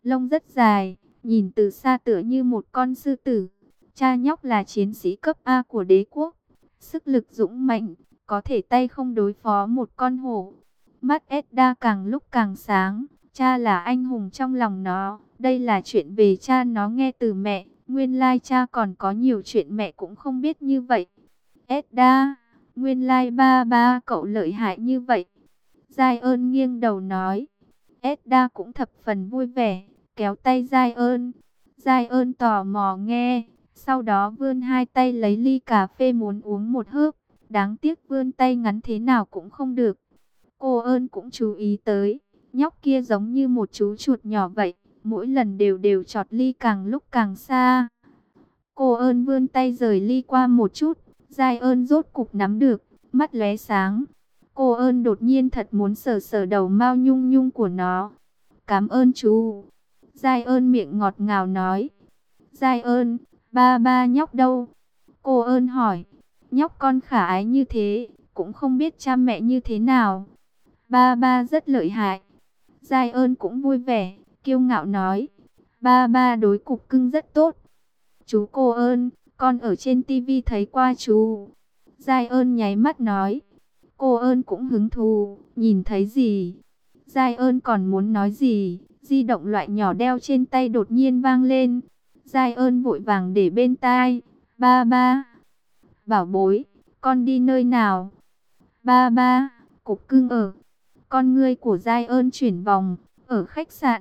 lông rất dài, nhìn từ xa tựa như một con sư tử. Cha nhóc là chiến sĩ cấp A của đế quốc, sức lực dũng mạnh, có thể tay không đối phó một con hổ. Mắt Edda càng lúc càng sáng, cha là anh hùng trong lòng nó. Đây là chuyện về cha nó nghe từ mẹ, nguyên lai cha còn có nhiều chuyện mẹ cũng không biết như vậy. Edda, nguyên lai ba ba cậu lợi hại như vậy. Giai ơn nghiêng đầu nói. Edda cũng thập phần vui vẻ, kéo tay Giai ơn. Giai ơn tò mò nghe, sau đó vươn hai tay lấy ly cà phê muốn uống một hớp. Đáng tiếc vươn tay ngắn thế nào cũng không được. Cô ơn cũng chú ý tới, nhóc kia giống như một chú chuột nhỏ vậy, mỗi lần đều đều chọt ly càng lúc càng xa. Cô ơn vươn tay rời ly qua một chút, Giai ơn rốt cục nắm được, mắt lóe sáng. Cô ơn đột nhiên thật muốn sờ sờ đầu mao nhung nhung của nó. Cảm ơn chú. Giai ơn miệng ngọt ngào nói. Giai ơn, ba ba nhóc đâu? Cô ơn hỏi. Nhóc con khả ái như thế, cũng không biết cha mẹ như thế nào. Ba ba rất lợi hại. Giai ơn cũng vui vẻ, kiêu ngạo nói. Ba ba đối cục cưng rất tốt. Chú cô ơn, con ở trên tivi thấy qua chú. Giai ơn nháy mắt nói. Cô ơn cũng hứng thú, nhìn thấy gì? Giai ơn còn muốn nói gì? Di động loại nhỏ đeo trên tay đột nhiên vang lên. Giai ơn vội vàng để bên tai. Ba ba. Bảo bối, con đi nơi nào? Ba ba, cục cưng ở. Con ngươi của Giai ơn chuyển vòng, ở khách sạn.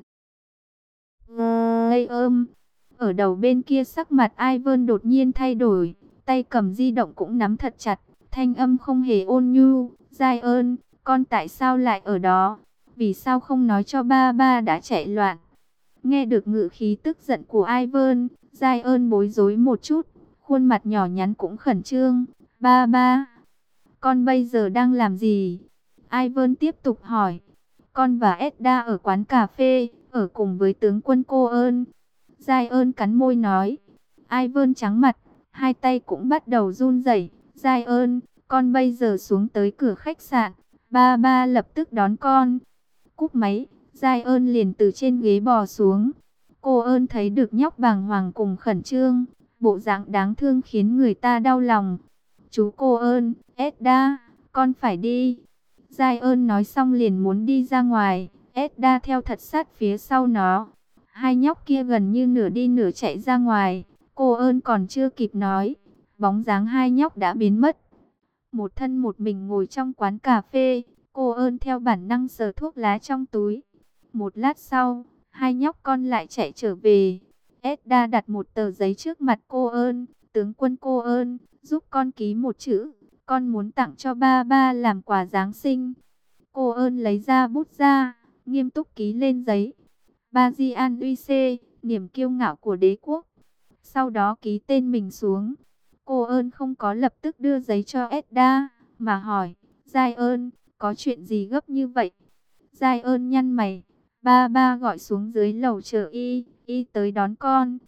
Ngây ôm. Ở đầu bên kia sắc mặt Ivan đột nhiên thay đổi, tay cầm di động cũng nắm thật chặt, thanh âm không hề ôn nhu. Giai ơn, con tại sao lại ở đó? Vì sao không nói cho ba ba đã chạy loạn? Nghe được ngữ khí tức giận của Ivan, Giai ơn bối rối một chút, khuôn mặt nhỏ nhắn cũng khẩn trương. Ba ba, con bây giờ đang làm gì? Ivan tiếp tục hỏi. Con và Edda ở quán cà phê, ở cùng với tướng quân cô ơn. Giai ơn cắn môi nói. Ivan trắng mặt, hai tay cũng bắt đầu run rẩy. Giai ơn, con bây giờ xuống tới cửa khách sạn, ba ba lập tức đón con. Cúp máy, Giai ơn liền từ trên ghế bò xuống. Cô ơn thấy được nhóc bàng hoàng cùng khẩn trương, bộ dạng đáng thương khiến người ta đau lòng. Chú cô ơn, Edda, con phải đi. Giai ơn nói xong liền muốn đi ra ngoài, Edda theo thật sát phía sau nó. Hai nhóc kia gần như nửa đi nửa chạy ra ngoài, cô ơn còn chưa kịp nói, bóng dáng hai nhóc đã biến mất. Một thân một mình ngồi trong quán cà phê, cô ơn theo bản năng sờ thuốc lá trong túi. Một lát sau, hai nhóc con lại chạy trở về. Edda đặt một tờ giấy trước mặt cô ơn. Tướng quân cô ơn, giúp con ký một chữ, con muốn tặng cho ba ba làm quà Giáng sinh. Cô ơn lấy ra bút ra, nghiêm túc ký lên giấy. Bajian Uy, niềm kiêu ngạo của đế quốc. Sau đó ký tên mình xuống. Cô ơn không có lập tức đưa giấy cho Edda, mà hỏi, Giai ơn, có chuyện gì gấp như vậy? Giai ơn nhăn mày, ba ba gọi xuống dưới lầu chờ y tới đón con.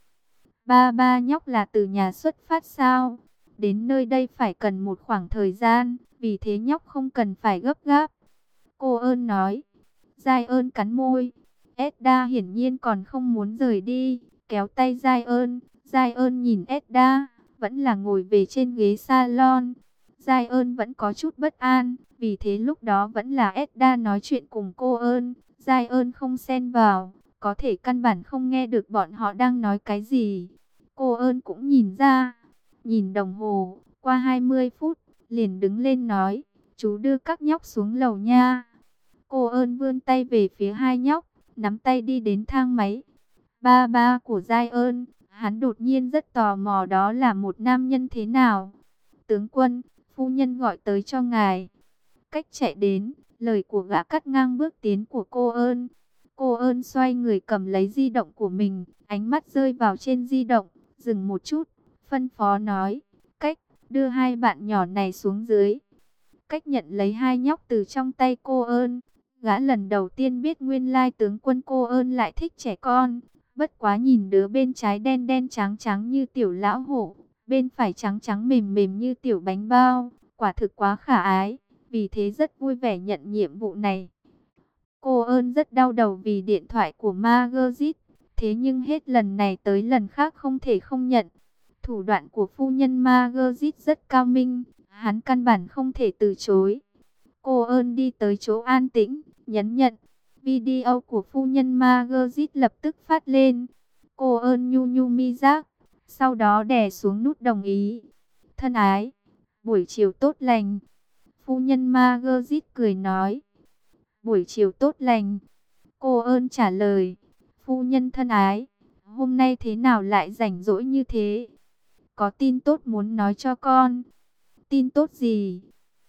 Ba ba nhóc là từ nhà xuất phát sao? Đến nơi đây phải cần một khoảng thời gian, vì thế nhóc không cần phải gấp gáp. Cô ơn nói. Giai ơn cắn môi. Edda hiển nhiên còn không muốn rời đi, kéo tay Giai ơn. Giai ơn nhìn Edda, vẫn là ngồi về trên ghế salon. Giai ơn vẫn có chút bất an, vì thế lúc đó vẫn là Edda nói chuyện cùng cô ơn. Giai ơn không xen vào, có thể căn bản không nghe được bọn họ đang nói cái gì. Cô ơn cũng nhìn ra, nhìn đồng hồ, qua 20 phút, liền đứng lên nói, chú đưa các nhóc xuống lầu nha. Cô ơn vươn tay về phía hai nhóc, nắm tay đi đến thang máy. Ba ba của Giai ơn, hắn đột nhiên rất tò mò đó là một nam nhân thế nào. Tướng quân, phu nhân gọi tới cho ngài. Cách chạy đến, lời của gã cắt ngang bước tiến của cô ơn. Cô ơn xoay người cầm lấy di động của mình, ánh mắt rơi vào trên di động, dừng một chút, phân phó nói, Cách, đưa hai bạn nhỏ này xuống dưới. Cách nhận lấy hai nhóc từ trong tay cô ơn. Gã lần đầu tiên biết nguyên lai tướng quân cô ơn lại thích trẻ con. Bất quá nhìn đứa bên trái đen đen trắng trắng như tiểu lão hổ, bên phải trắng trắng mềm mềm như tiểu bánh bao, quả thực quá khả ái, vì thế rất vui vẻ nhận nhiệm vụ này. Cô ơn rất đau đầu vì điện thoại của Margaret, Thế nhưng hết lần này tới lần khác không thể không nhận. Thủ đoạn của phu nhân Margaret rất cao minh, hắn căn bản không thể từ chối. Cô ơn đi tới chỗ an tĩnh, nhấn nhận. Video của phu nhân Margaret lập tức phát lên. Cô ơn nhu nhu mi giác, sau đó đè xuống nút đồng ý. Thân ái, buổi chiều tốt lành. Phu nhân Margaret cười nói. Buổi chiều tốt lành. Cô ơn trả lời. Phu nhân thân ái, hôm nay thế nào lại rảnh rỗi như thế? Có tin tốt muốn nói cho con. Tin tốt gì?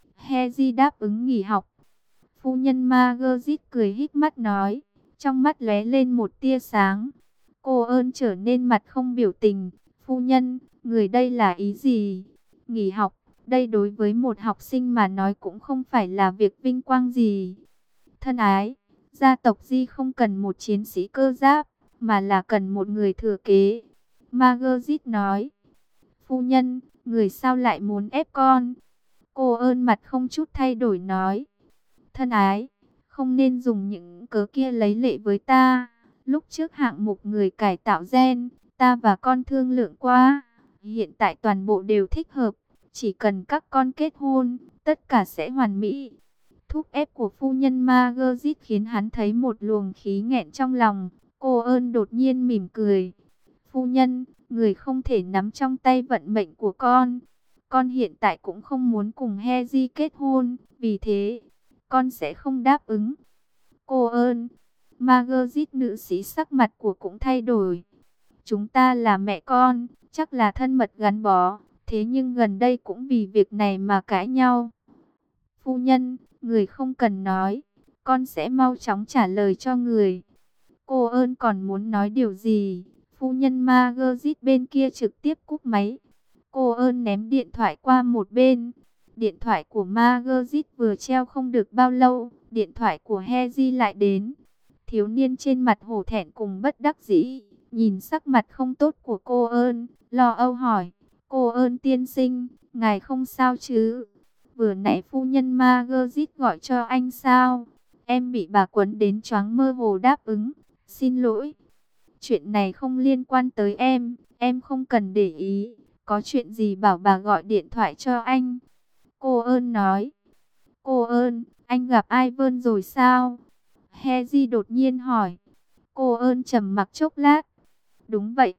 Hezi đáp ứng nghỉ học. Phu nhân Margaret cười híp mắt nói, trong mắt lóe lên một tia sáng. Cô ơn trở nên mặt không biểu tình. Phu nhân, người đây là ý gì? Nghỉ học, đây đối với một học sinh mà nói cũng không phải là việc vinh quang gì. Thân ái, gia tộc Di không cần một chiến sĩ cơ giáp, mà là cần một người thừa kế. Margaret nói. Phu nhân, người sao lại muốn ép con? Cô ơn mặt không chút thay đổi nói. Thân ái, không nên dùng những cớ kia lấy lệ với ta. Lúc trước hạng mục người cải tạo gen, ta và con thương lượng qua. Hiện tại toàn bộ đều thích hợp. Chỉ cần các con kết hôn, tất cả sẽ hoàn mỹ. Thúc ép của phu nhân Margaret khiến hắn thấy một luồng khí nghẹn trong lòng. Cô ơn đột nhiên mỉm cười. Phu nhân, người không thể nắm trong tay vận mệnh của con. Con hiện tại cũng không muốn cùng Hezi kết hôn, vì thế, con sẽ không đáp ứng. Cô ơn, Margaret nữ sĩ sắc mặt của cũng thay đổi. Chúng ta là mẹ con, chắc là thân mật gắn bó, thế nhưng gần đây cũng vì việc này mà cãi nhau. Phu nhân, người không cần nói, con sẽ mau chóng trả lời cho người. Cô ơn còn muốn nói điều gì? Phu nhân Margaret bên kia trực tiếp cúp máy. Cô ơn ném điện thoại qua một bên. Điện thoại của Margaret vừa treo không được bao lâu, điện thoại của Hezi lại đến. Thiếu niên trên mặt hổ thẹn cùng bất đắc dĩ, nhìn sắc mặt không tốt của cô ơn, lo âu hỏi. Cô ơn tiên sinh, ngài không sao chứ? Vừa nãy phu nhân Margaret gọi cho anh sao? Em bị bà quấn đến choáng mơ hồ đáp ứng. Xin lỗi. Chuyện này không liên quan tới em không cần để ý. Có chuyện gì bảo bà gọi điện thoại cho anh. Cô ơn nói. Cô ơn, anh gặp Ivan rồi sao? Hezi đột nhiên hỏi. Cô ơn trầm mặc chốc lát. Đúng vậy.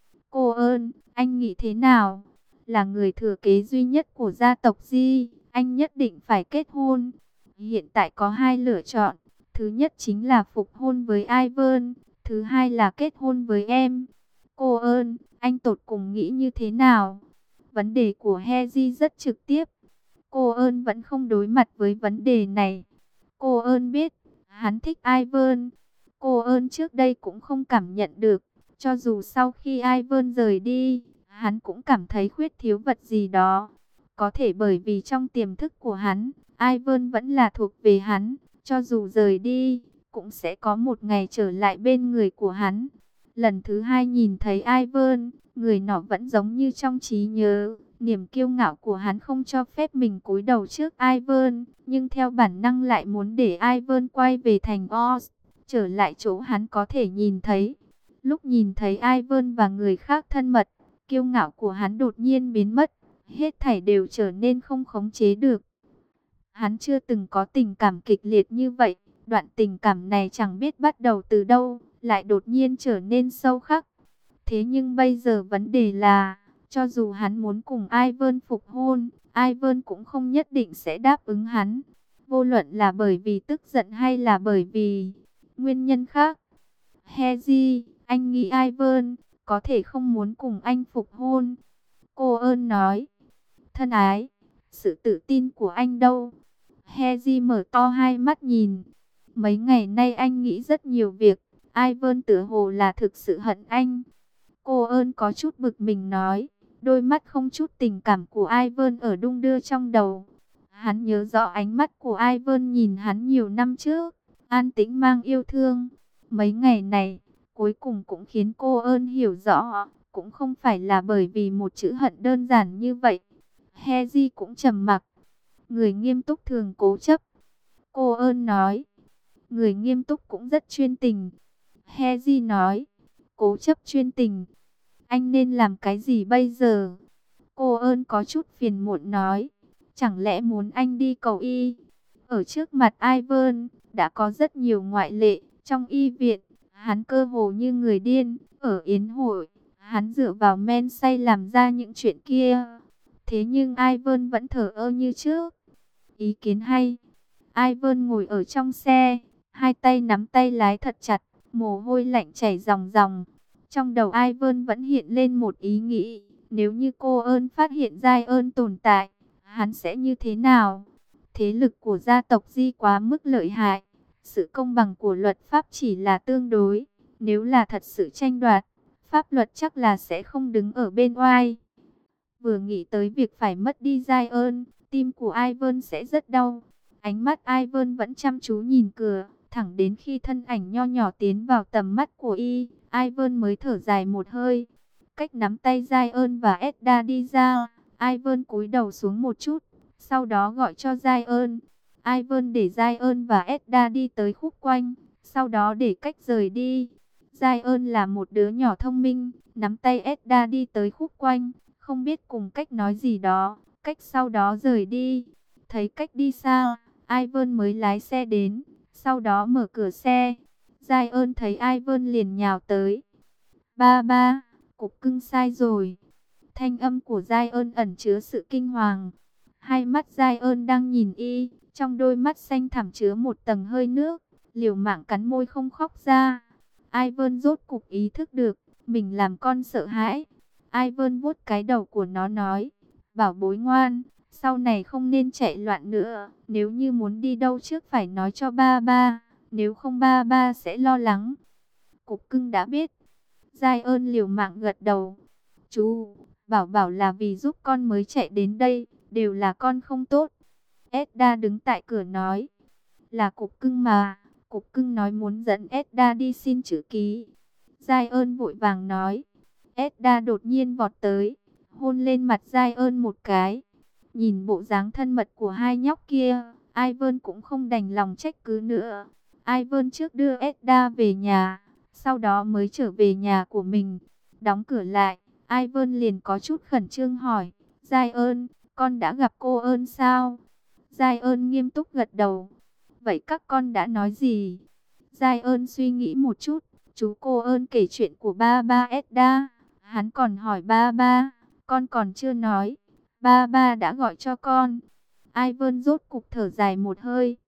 Cô ơn, anh nghĩ thế nào? Là người thừa kế duy nhất của gia tộc Di, anh nhất định phải kết hôn. Hiện tại có hai lựa chọn. Thứ nhất chính là phục hôn với Ivan. Thứ hai là kết hôn với em. Cô ơn, anh tột cùng nghĩ như thế nào? Vấn đề của Hezi rất trực tiếp. Cô ơn vẫn không đối mặt với vấn đề này. Cô ơn biết, hắn thích Ivan. Cô ơn trước đây cũng không cảm nhận được. Cho dù sau khi Ivan rời đi, hắn cũng cảm thấy khuyết thiếu vật gì đó. Có thể bởi vì trong tiềm thức của hắn, Ivan vẫn là thuộc về hắn. Cho dù rời đi, cũng sẽ có một ngày trở lại bên người của hắn. Lần thứ hai nhìn thấy Ivan, người nọ vẫn giống như trong trí nhớ. Niềm kiêu ngạo của hắn không cho phép mình cúi đầu trước Ivan, nhưng theo bản năng lại muốn để Ivan quay về thành Oz, trở lại chỗ hắn có thể nhìn thấy. Lúc nhìn thấy Ivan và người khác thân mật, kiêu ngạo của hắn đột nhiên biến mất, hết thảy đều trở nên không khống chế được. Hắn chưa từng có tình cảm kịch liệt như vậy, đoạn tình cảm này chẳng biết bắt đầu từ đâu, lại đột nhiên trở nên sâu khắc. Thế nhưng bây giờ vấn đề là, cho dù hắn muốn cùng Ivan phục hôn, Ivan cũng không nhất định sẽ đáp ứng hắn. Vô luận là bởi vì tức giận hay là bởi vì nguyên nhân khác. Hezi, anh nghĩ Ivan có thể không muốn cùng anh phục hôn. Cô ơn nói. Thân ái, sự tự tin của anh đâu? Hezi mở to hai mắt nhìn. Mấy ngày nay anh nghĩ rất nhiều việc. Ivan tựa hồ là thực sự hận anh. Cô ơn có chút bực mình nói. Đôi mắt không chút tình cảm của Ivan ở đung đưa trong đầu. Hắn nhớ rõ ánh mắt của Ivan nhìn hắn nhiều năm trước. An tĩnh mang yêu thương. Mấy ngày này, cuối cùng cũng khiến cô ơn hiểu rõ. Cũng không phải là bởi vì một chữ hận đơn giản như vậy. Hezi cũng trầm mặc. Người nghiêm túc thường cố chấp. Cô ơn nói. Người nghiêm túc cũng rất chuyên tình. Hezi nói. cố chấp chuyên tình. Anh nên làm cái gì bây giờ? Cô ơn có chút phiền muộn nói. Chẳng lẽ muốn anh đi cầu y? Ở trước mặt Ivan, đã có rất nhiều ngoại lệ. Trong y viện, hắn cơ hồ như người điên. Ở yến hội, hắn dựa vào men say làm ra những chuyện kia. Thế nhưng Ivan vẫn thờ ơ như trước. Ý kiến hay. Ivan ngồi ở trong xe, hai tay nắm tay lái thật chặt, mồ hôi lạnh chảy ròng ròng. Trong đầu Ivan vẫn hiện lên một ý nghĩ, nếu như cô ơn phát hiện Giai ơn tồn tại, hắn sẽ như thế nào? Thế lực của gia tộc Di quá mức lợi hại, sự công bằng của luật pháp chỉ là tương đối, nếu là thật sự tranh đoạt, pháp luật chắc là sẽ không đứng ở bên oai. Vừa nghĩ tới việc phải mất đi Giai ơn, tim của Ivan sẽ rất đau. Ánh mắt Ivan vẫn chăm chú nhìn cửa, thẳng đến khi thân ảnh nho nhỏ tiến vào tầm mắt của Ivan mới thở dài một hơi. Cách nắm tay Giai ơn và Edda đi ra, Ivan cúi đầu xuống một chút, sau đó gọi cho Giai ơn. Ivan để Giai ơn và Edda đi tới khúc quanh, sau đó để cách rời đi. Giai ơn là một đứa nhỏ thông minh, nắm tay Edda đi tới khúc quanh, không biết cùng cách nói gì đó, cách sau đó rời đi. Thấy cách đi xa, Ivan mới lái xe đến, sau đó mở cửa xe. Giai ơn thấy Ivan liền nhào tới. Ba ba, cục cưng sai rồi. Thanh âm của Giai ơn ẩn chứa sự kinh hoàng. Hai mắt Giai ơn đang nhìn trong đôi mắt xanh thẳm chứa một tầng hơi nước, liều mạng cắn môi không khóc ra. Ivan rốt cục ý thức được, mình làm con sợ hãi. Ivan vuốt cái đầu của nó nói, bảo bối ngoan, sau này không nên chạy loạn nữa. Nếu như muốn đi đâu trước phải nói cho ba ba, nếu không ba ba sẽ lo lắng. Cục cưng đã biết. Giai ơn liều mạng gật đầu. Chú, bảo bảo là vì giúp con mới chạy đến đây, đều là con không tốt. Edda đứng tại cửa nói, là cục cưng mà. Cục cưng nói muốn dẫn Edda đi xin chữ ký. Giai ơn vội vàng nói. Edda đột nhiên vọt tới, hôn lên mặt Giai ơn một cái. Nhìn bộ dáng thân mật của hai nhóc kia, Ivan cũng không đành lòng trách cứ nữa. Ivan trước đưa Edda về nhà, sau đó mới trở về nhà của mình. Đóng cửa lại, Ivan liền có chút khẩn trương hỏi, Giai ơn, con đã gặp cô ơn sao? Giai ơn nghiêm túc gật đầu. Vậy các con đã nói gì? Giai ơn suy nghĩ một chút, chú cô ơn kể chuyện của ba ba Edda. Hắn còn hỏi ba ba, con còn chưa nói. Ba ba đã gọi cho con. Ivan rốt cục thở dài một hơi.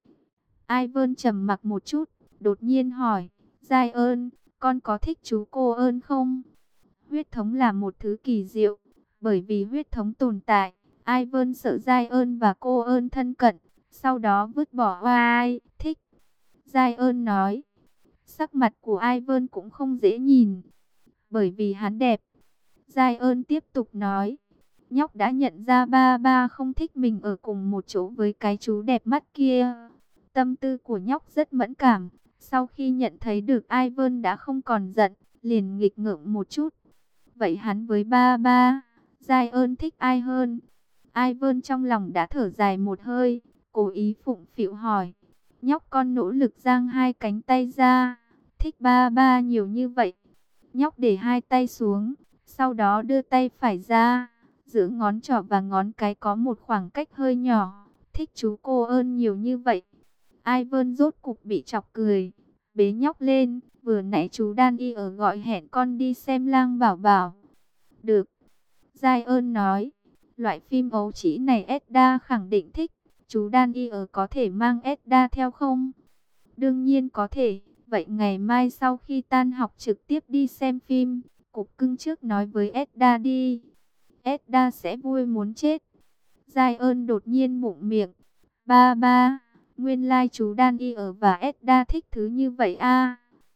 Ivan trầm mặc một chút, đột nhiên hỏi, Giai ơn, con có thích chú cô ơn không? Huyết thống là một thứ kỳ diệu, bởi vì huyết thống tồn tại, Ivan sợ Giai ơn và cô ơn thân cận, sau đó vứt bỏ oai, thích. Giai ơn nói, sắc mặt của Ivan cũng không dễ nhìn, bởi vì hắn đẹp. Giai ơn tiếp tục nói, nhóc đã nhận ra ba ba không thích mình ở cùng một chỗ với cái chú đẹp mắt kia. Tâm tư của nhóc rất mẫn cảm. Sau khi nhận thấy được Ivan đã không còn giận, liền nghịch ngợm một chút. Vậy hắn với ba ba, Giai ơn thích ai hơn? Ivan trong lòng đã thở dài một hơi, cố ý phụng phịu hỏi. Nhóc con nỗ lực giang hai cánh tay ra, thích ba ba nhiều như vậy. Nhóc để hai tay xuống, sau đó đưa tay phải ra, giữa ngón trỏ và ngón cái có một khoảng cách hơi nhỏ. Thích chú cô ơn nhiều như vậy. Ivan rốt cục bị chọc cười, bế nhóc lên. Vừa nãy chú Đan Y ở gọi hẹn con đi xem Lang Bảo Bảo. Được, Giai ơn nói. Loại phim ấu trĩ này Edda khẳng định thích. Chú Đan Y ở có thể mang Edda theo không? Đương nhiên có thể. Vậy ngày mai sau khi tan học trực tiếp đi xem phim. Cục cưng trước nói với Edda đi. Edda sẽ vui muốn chết. Giai ơn đột nhiên bụng miệng. Ba ba, nguyên lai chú Đan Y ở và Edda thích thứ như vậy a.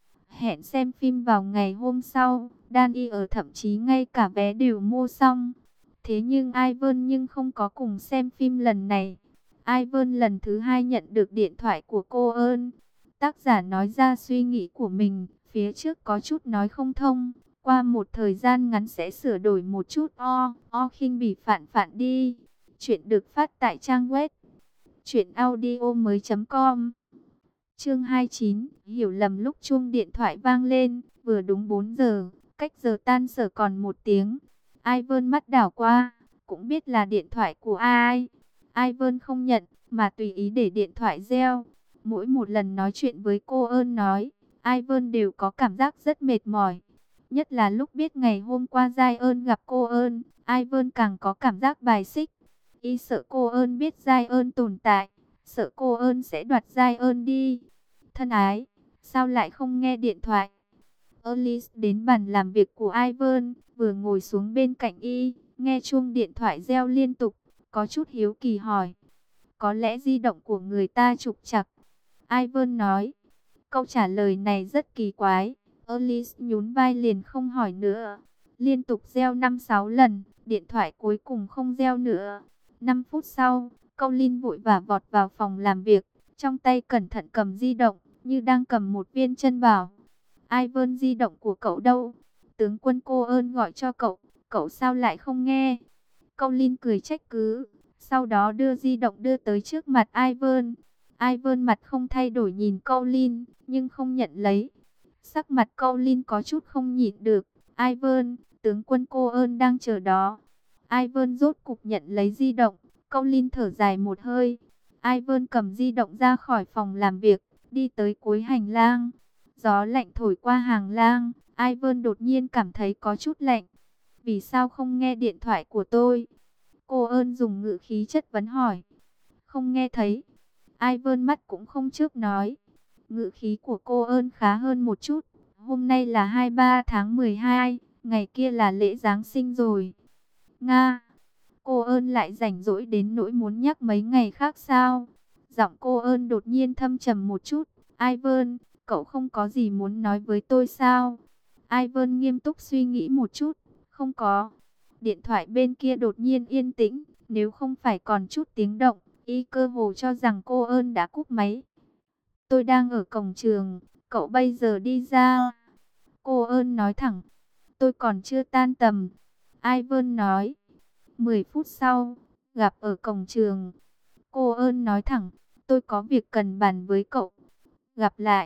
Hẹn xem phim vào ngày hôm sau, Đan Y ở thậm chí ngay cả vé đều mua xong. Thế nhưng Ivan không có cùng xem phim lần này. Ivan lần thứ hai nhận được điện thoại của cô ơn. Tác giả nói ra suy nghĩ của mình, phía trước có chút nói không thông. Qua một thời gian ngắn sẽ sửa đổi một chút khinh bỉ phản phản đi. Chuyện được phát tại trang web truyệnaudiomoi.com. Chương 29, hiểu lầm lúc chuông điện thoại vang lên, Vừa đúng 4 giờ, cách giờ tan sở còn 1 tiếng. Ivan mắt đảo qua, cũng biết là điện thoại của ai. Ivan không nhận, mà tùy ý để điện thoại reo. Mỗi một lần nói chuyện với cô ơn nói, Ivan đều có cảm giác rất mệt mỏi. Nhất là lúc biết ngày hôm qua Giai ơn gặp cô ơn, Ivan càng có cảm giác bài xích. Y sợ cô ơn biết Giai ơn tồn tại, sợ cô ơn sẽ đoạt Giai ơn đi. Thân ái, sao lại không nghe điện thoại? Alice đến bàn làm việc của Ivan, vừa ngồi xuống bên cạnh y, nghe chuông điện thoại reo liên tục, có chút hiếu kỳ hỏi. Có lẽ di động của người ta trục trặc. Ivan nói. Câu trả lời này rất kỳ quái. Alice nhún vai liền không hỏi nữa. Liên tục reo 5-6 lần, điện thoại cuối cùng không reo nữa. 5 phút sau, Colin vội vã vọt vào phòng làm việc, trong tay cẩn thận cầm di động, như đang cầm một viên chân bảo. Ivan, di động của cậu đâu? Tướng quân cô ơn gọi cho cậu sao lại không nghe? Colin cười trách cứ, sau đó đưa di động đưa tới trước mặt Ivan. Ivan mặt không thay đổi nhìn Colin, nhưng không nhận lấy. Sắc mặt Colin có chút không nhịn được. Ivan, tướng quân cô ơn đang chờ đó. Ivan rốt cục nhận lấy di động. Colin thở dài một hơi. Ivan cầm di động ra khỏi phòng làm việc, đi tới cuối hành lang. Gió lạnh thổi qua hành lang. Ivan đột nhiên cảm thấy có chút lạnh. Vì sao không nghe điện thoại của tôi? Cô ơn dùng ngữ khí chất vấn hỏi. Không nghe thấy. Ivan mắt cũng không chớp nói. Ngữ khí của cô ơn khá hơn một chút. Hôm nay là 23 tháng 12, ngày kia là lễ Giáng sinh rồi. Nga, cô ơn lại rảnh rỗi đến nỗi muốn nhắc mấy ngày khác sao? Giọng cô ơn đột nhiên thâm trầm một chút. Ivan, cậu không có gì muốn nói với tôi sao? Ivan nghiêm túc suy nghĩ một chút. Không có. Điện thoại bên kia đột nhiên yên tĩnh. Nếu không phải còn chút tiếng động, y cơ hồ cho rằng cô ơn đã cúp máy. Tôi đang ở cổng trường, cậu bây giờ đi ra. Cô ơn nói thẳng, tôi còn chưa tan tầm. Ivan nói, 10 phút sau, gặp ở cổng trường. Cô ơn nói thẳng, tôi có việc cần bàn với cậu. Gặp lại.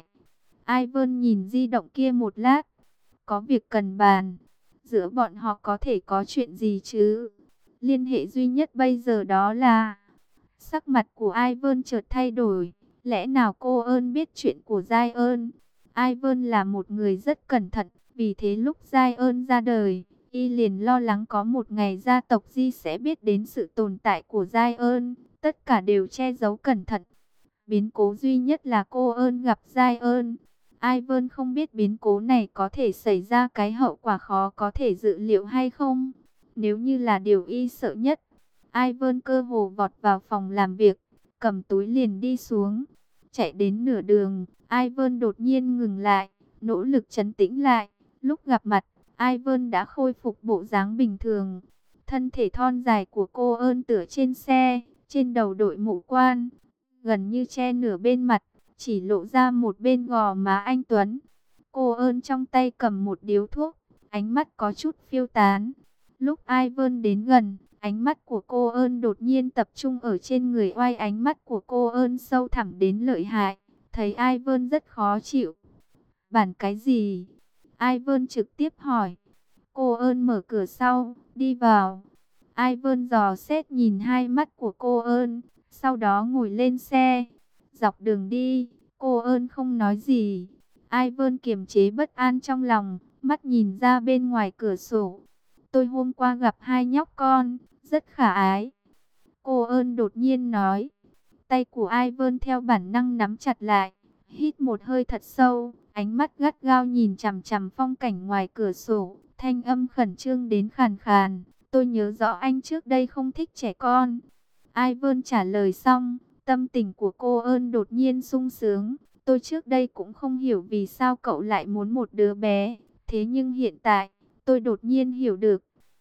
Ivan nhìn di động kia một lát. Có việc cần bàn. Giữa bọn họ có thể có chuyện gì chứ? Liên hệ duy nhất bây giờ đó là... Sắc mặt của Ivan chợt thay đổi. Lẽ nào cô ơn biết chuyện của Giai ơn? Ivan là một người rất cẩn thận. Vì thế lúc Giai ơn ra đời, y liền lo lắng có một ngày gia tộc Di sẽ biết đến sự tồn tại của Giai ơn. Tất cả đều che giấu cẩn thận. Biến cố duy nhất là cô ơn gặp Giai ơn. Ivan không biết biến cố này có thể xảy ra cái hậu quả khó có thể dự liệu hay không. Nếu như là điều y sợ nhất, Ivan cơ hồ vọt vào phòng làm việc, cầm túi liền đi xuống. Chạy đến nửa đường, Ivan đột nhiên ngừng lại, nỗ lực trấn tĩnh lại. Lúc gặp mặt, Ivan đã khôi phục bộ dáng bình thường. Thân thể thon dài của cô ơn tựa trên xe, trên đầu đội mũ quan, gần như che nửa bên mặt, chỉ lộ ra một bên gò má anh tuấn. Cô ơn trong tay cầm một điếu thuốc, ánh mắt có chút phiêu tán. Lúc Ivan đến gần, ánh mắt của cô ơn đột nhiên tập trung ở trên người oai. Ánh mắt của cô ơn sâu thẳm đến lợi hại, thấy Ivan rất khó chịu. Bản cái gì? Ivan trực tiếp hỏi. Cô ơn mở cửa sau, đi vào. Ivan dò xét nhìn hai mắt của cô ơn, sau đó ngồi lên xe. Dọc đường đi, cô ơn không nói gì. Ivan kiềm chế bất an trong lòng, mắt nhìn ra bên ngoài cửa sổ. Tôi hôm qua gặp hai nhóc con, rất khả ái. Cô ơn đột nhiên nói. Tay của Ivan theo bản năng nắm chặt lại, hít một hơi thật sâu, ánh mắt gắt gao nhìn chằm chằm phong cảnh ngoài cửa sổ, thanh âm khẩn trương đến khàn khàn. Tôi nhớ rõ anh trước đây không thích trẻ con. Ivan trả lời xong, tâm tình của cô ơn đột nhiên sung sướng. Tôi trước đây cũng không hiểu vì sao cậu lại muốn một đứa bé. Thế nhưng hiện tại, tôi đột nhiên hiểu được.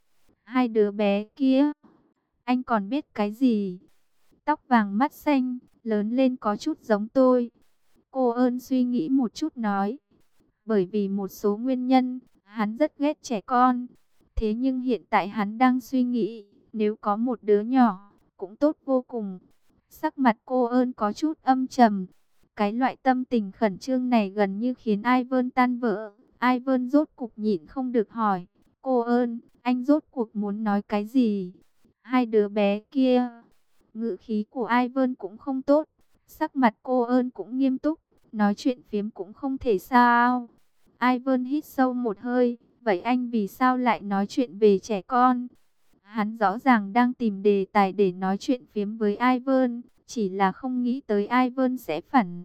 Hai đứa bé kia, anh còn biết cái gì? Tóc vàng mắt xanh, lớn lên có chút giống tôi. Cô ơn suy nghĩ một chút nói. Bởi vì một số nguyên nhân, hắn rất ghét trẻ con. Thế nhưng hiện tại hắn đang suy nghĩ, nếu có một đứa nhỏ, cũng tốt vô cùng. Sắc mặt cô ơn có chút âm trầm. Cái loại tâm tình khẩn trương này gần như khiến Ivan tan vỡ. Ivan rốt cục nhịn không được hỏi, cô ơn, anh rốt cuộc muốn nói cái gì? Hai đứa bé kia, ngữ khí của Ivan cũng không tốt, sắc mặt cô ơn cũng nghiêm túc, nói chuyện phiếm cũng không thể sao. Ivan hít sâu một hơi, vậy anh vì sao lại nói chuyện về trẻ con? Hắn rõ ràng đang tìm đề tài để nói chuyện phiếm với Ivan, chỉ là không nghĩ tới Ivan sẽ phản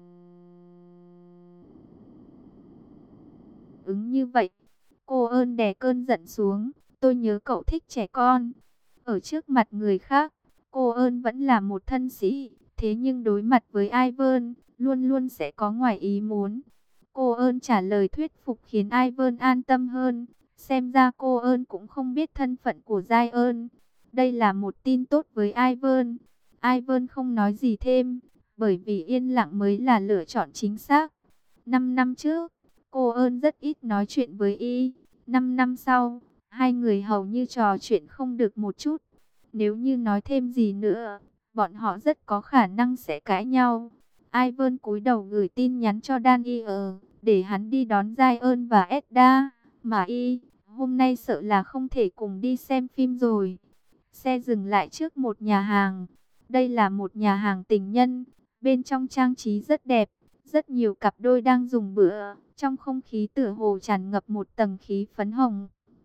ứng như vậy. Cô ơn đè cơn giận xuống, tôi nhớ cậu thích trẻ con. Ở trước mặt người khác, cô ơn vẫn là một thân sĩ, thế nhưng đối mặt với Ivan, luôn luôn sẽ có ngoài ý muốn. Cô ơn trả lời thuyết phục khiến Ivan an tâm hơn. Xem ra cô ơn cũng không biết thân phận của Giai ơn. Đây là một tin tốt với Ivan. Ivan không nói gì thêm, bởi vì yên lặng mới là lựa chọn chính xác. 5 năm trước, cô ơn rất ít nói chuyện với y. 5 năm sau, hai người hầu như trò chuyện không được một chút. Nếu như nói thêm gì nữa, bọn họ rất có khả năng sẽ cãi nhau. Ivan cúi đầu gửi tin nhắn cho Daniel, để hắn đi đón Giai ơn và Edda. Mà hôm nay sợ là không thể cùng đi xem phim rồi. Xe dừng lại trước một nhà hàng. Đây là một nhà hàng tình nhân. Bên trong trang trí rất đẹp. Rất nhiều cặp đôi đang dùng bữa. Trong không khí tựa hồ tràn ngập một tầng khí phấn hồng.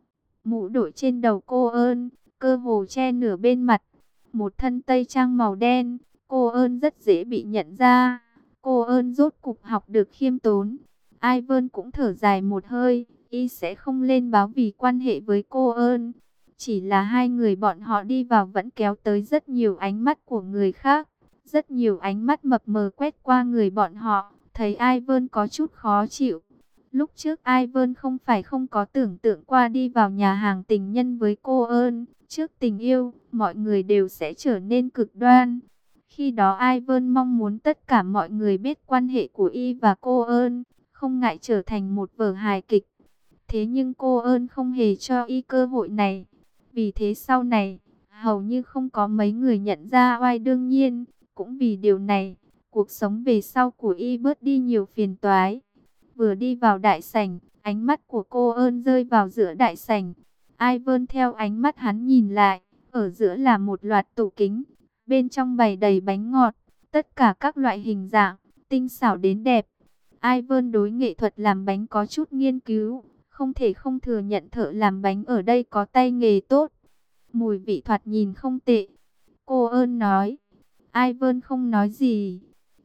Mũ đội trên đầu cô ơn, cơ hồ che nửa bên mặt. Một thân tây trang màu đen, cô ơn rất dễ bị nhận ra. Cô ơn rốt cục học được khiêm tốn. Ivan cũng thở dài một hơi, y sẽ không lên báo vì quan hệ với cô ơn. Chỉ là hai người bọn họ đi vào vẫn kéo tới rất nhiều ánh mắt của người khác. Rất nhiều ánh mắt mập mờ quét qua người bọn họ, thấy Ivan có chút khó chịu. Lúc trước Ivan không phải không có tưởng tượng qua đi vào nhà hàng tình nhân với cô ơn. Trước tình yêu, mọi người đều sẽ trở nên cực đoan. Khi đó Ivan mong muốn tất cả mọi người biết quan hệ của y và cô ơn, không ngại trở thành một vở hài kịch. Thế nhưng cô ơn không hề cho y cơ hội này. Vì thế sau này, hầu như không có mấy người nhận ra oai. Đương nhiên, cũng vì điều này, cuộc sống về sau của y bớt đi nhiều phiền toái. Vừa đi vào đại sảnh, ánh mắt của cô ơn rơi vào giữa đại sảnh. Ivan theo ánh mắt hắn nhìn lại, ở giữa là một loạt tủ kính. Bên trong bày đầy bánh ngọt, tất cả các loại hình dạng, tinh xảo đến đẹp. Ivan đối nghệ thuật làm bánh có chút nghiên cứu, không thể không thừa nhận thợ làm bánh ở đây có tay nghề tốt. Mùi vị thoạt nhìn không tệ. Cô ơn nói. Ivan không nói gì.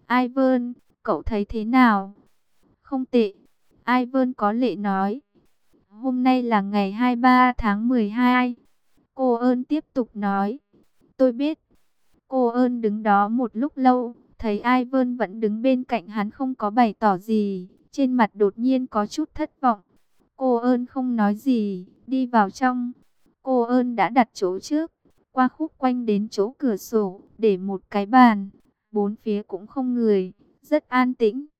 Ivan, cậu thấy thế nào? Không tệ. Ivan có lệ nói. Hôm nay là ngày 23 tháng 12. Cô ơn tiếp tục nói. Tôi biết. Cô ơn đứng đó một lúc lâu, thấy Ivan vẫn đứng bên cạnh hắn không có bày tỏ gì, trên mặt đột nhiên có chút thất vọng. Cô ơn không nói gì, đi vào trong. Cô ơn đã đặt chỗ trước, qua khúc quanh đến chỗ cửa sổ, để một cái bàn. Bốn phía cũng không người, rất an tĩnh.